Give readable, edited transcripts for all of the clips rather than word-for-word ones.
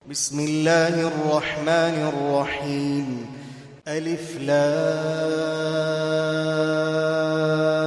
بسم الله الرحمن الرحيم. ألف لام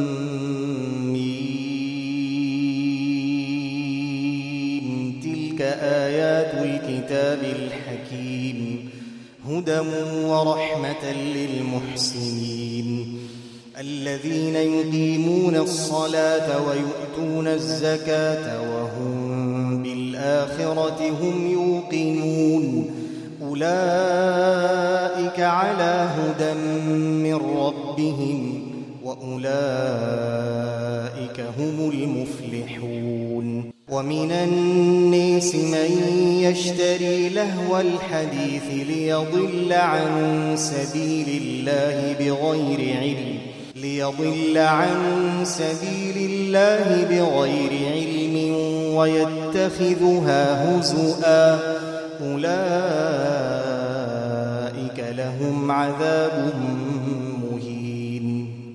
ميم. تلك آيات الكتاب الحكيم، هدى ورحمة للمحسنين الذين يقيمون الصلاة ويؤتون الزكاة وهم بالآخرة هم يوقنون. أولئك على هدى من ربهم وأولئك هم المفلحون. ومن الناس من يشتري لهو الحديث ليضل عن سبيل الله بغير علم ويتخذها هزؤا. أولئك لهم عذاب مهين.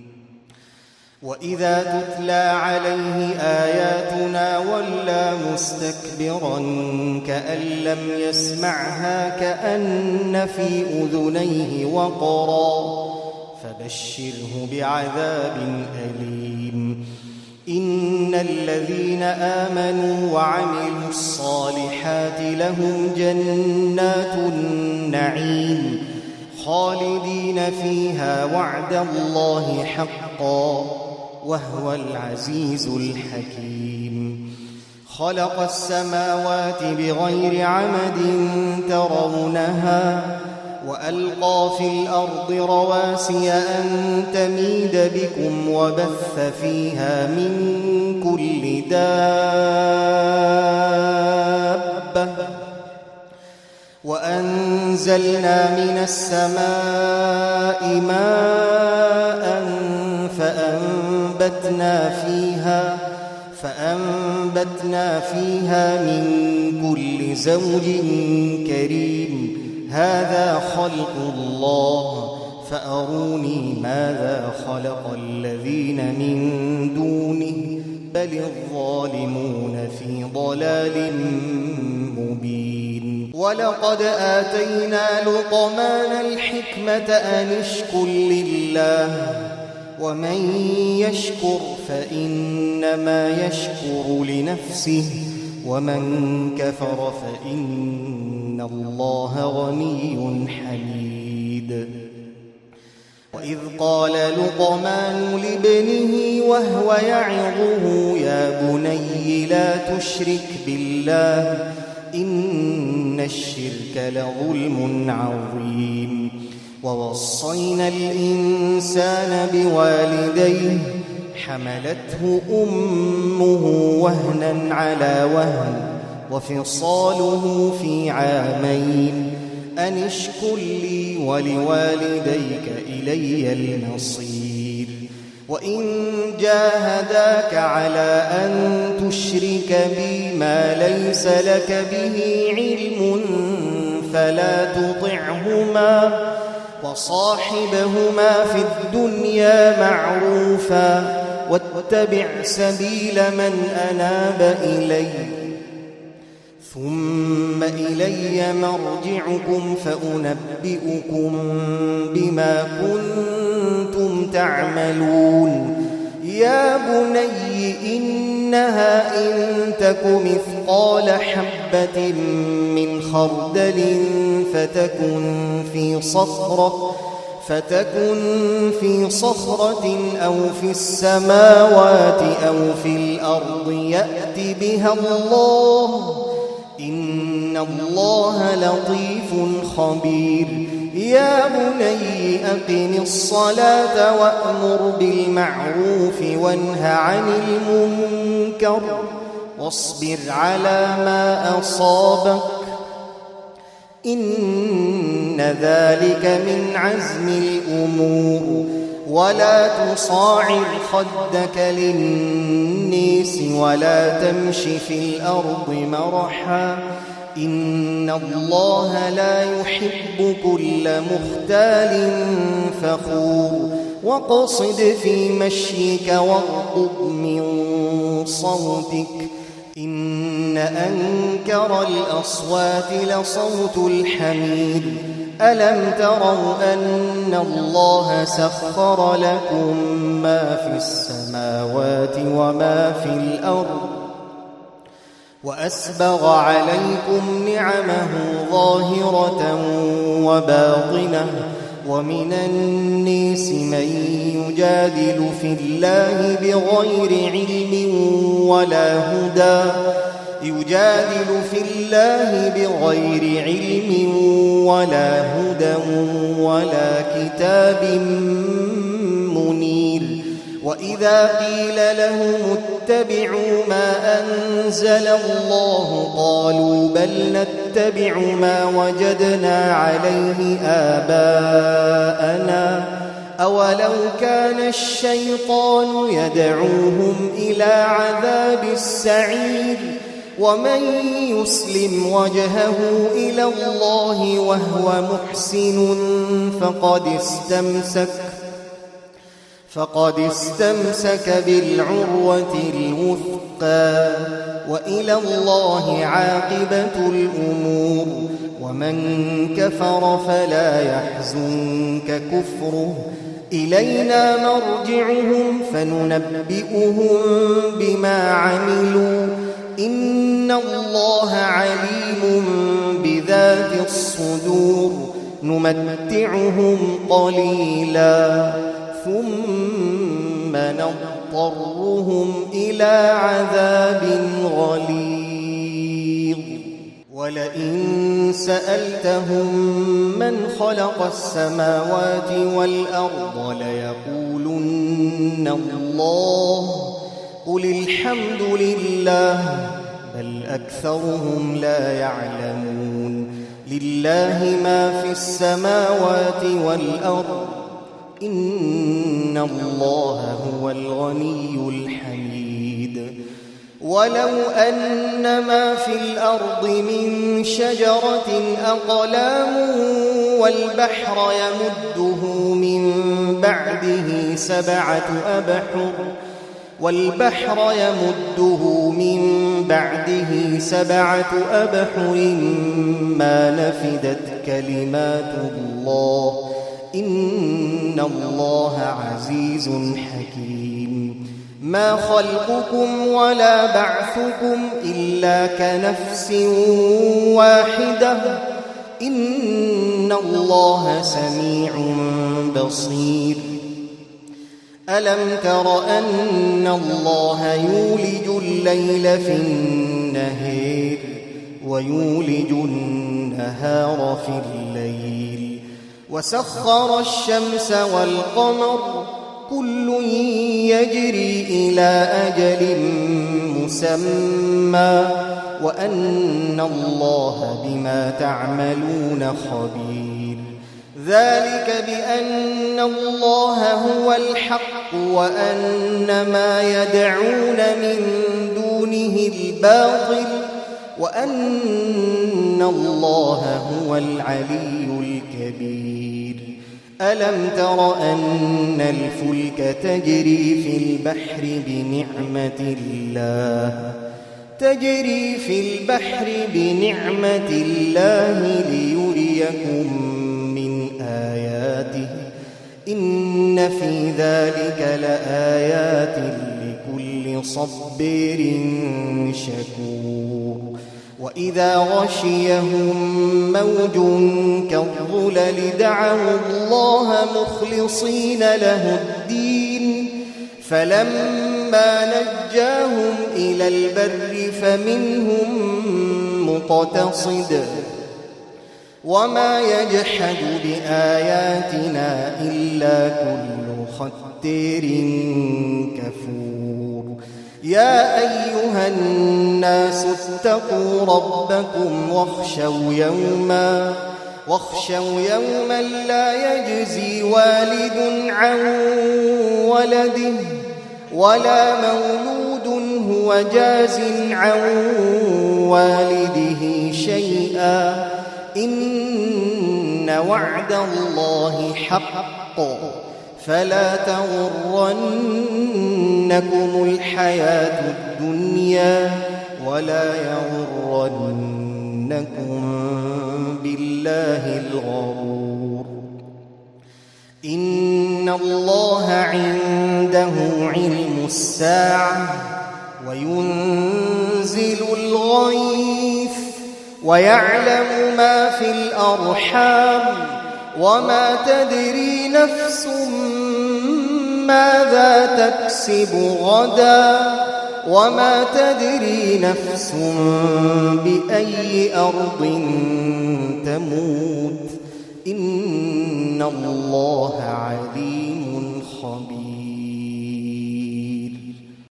وإذا تتلى عليه آياتنا ولى مستكبرا كأن لم يسمعها كأن في أذنيه وقرا، فبشره بعذاب أليم. إن الذين آمنوا وعملوا الصالحات لهم جنات النعيم خالدين فيها وعد الله حقا وهو العزيز الحكيم. خلق السماوات بغير عمد ترونها وألقى في الأرض رواسي أن تميد بكم وبث فيها من كل دابة وأنزلنا من السماء ماء فأنبتنا فيها من كل زوج كريم. هذا خلق الله فأروني ماذا خلق الذين من دونه بل الظالمون في ضلال مبين. ولقد آتينا لقمان الحكمة أن اشكر لله ومن يشكر فإنما يشكر لنفسه ومن كفر فإن الله غني حميد. وإذ قال لقمان لابنه وهو يعظه يا بني لا تشرك بالله إن الشرك لظلم عظيم. ووصينا الإنسان بوالديه حملته أمه وهنا على وهن وفصاله في عامين أن اشكر لي ولوالديك إلي المصير. وإن جاهداك على أن تشرك بي ما ليس لك به علم فلا تطعهما وصاحبهما في الدنيا معروفا واتبع سبيل من أناب إلي ثم إلي مرجعكم فأنبئكم بما كنتم تعملون. يا بني إنها إن تك مثقال حبة من خردل فتكن في صخرة أو في السماوات أو في الأرض يأت بها الله إن الله لطيف خبير. يا بني أقم الصلاة وأمر بالمعروف وانه عن المنكر واصبر على ما أصابك إن ذلك من عزم الأمور. ولا تصاعر خدك للناس ولا تمش في الأرض مرحا إن الله لا يحب كل مختال فخور. وقصد في مشيك واغضض من صوتك إن أنكر الأصوات لصوت الحمير ألم تروا أن الله سخر لكم ما في السماوات وما في الأرض وأسبغ عليكم نعمه ظاهرة وباطنة ومن الناس من يجادل في الله بغير علم ولا هدى ولا كتاب منير وإذا قيل لهم اتبعوا ما أنزل الله قالوا بل نتبع ما وجدنا عليه آباءنا أولو كان الشيطان يدعوهم إلى عذاب السعير ومن يسلم وجهه إلى الله وهو محسن فقد استمسك بالعروة الوثقى وإلى الله عاقبة الأمور ومن كفر فلا يحزنك كفره إلينا مرجعهم فننبئهم بما عملوا إن الله عليم بذات الصدور نمتعهم قليلا ثم نضطرهم إلى عذاب غليظ ولئن سألتهم من خلق السماوات والأرض ليقولن الله قل الحمد لله بل أكثرهم لا يعلمون لله ما في السماوات والأرض إن الله هو الغني الحميد ولو أن ما في الأرض من شجرة أقلام والبحر يمده من بعده سبعة أبحر ما نفدت كلمات الله إن الله عزيز حكيم ما خلقكم ولا بعثكم إلا كنفس واحدة إن الله سميع بصير ألم تر أن الله يولج الليل في النهار ويولج النهار في الليل وسخر الشمس والقمر كل يجري إلى أجل مسمى وأن الله بما تعملون خبير ذلك بأن الله هو الحق وأن ما يدعون من دونه الباطل وأن الله هو العلي الكبير ألم تر أن الفلك تجري في البحر بنعمة الله ليريكم من آياته إن في ذلك لآيات لكل صبير شكور وإذا غشيهم موج كالظلل دعوا الله مخلصين له الدين فلما نجاهم إلى البر فمنهم مقتصد وما يجحد بآياتنا إلا كل ختار كفور يا أيها الناس اتقوا ربكم واخشوا يوما لا يجزي والد عن ولده ولا مولود هو جاز عن والده شيئا إن وعد الله حق فلا تغرنكم الحياة الدنيا ولا يغرنكم بالله الغرور إن الله عنده علم الساعة وينزل الغيث ويعلم ما في الأرحام وما تدري نفس ماذا تكسب غدا وما تدري نفس بأي أرض تموت إن الله عليم خبير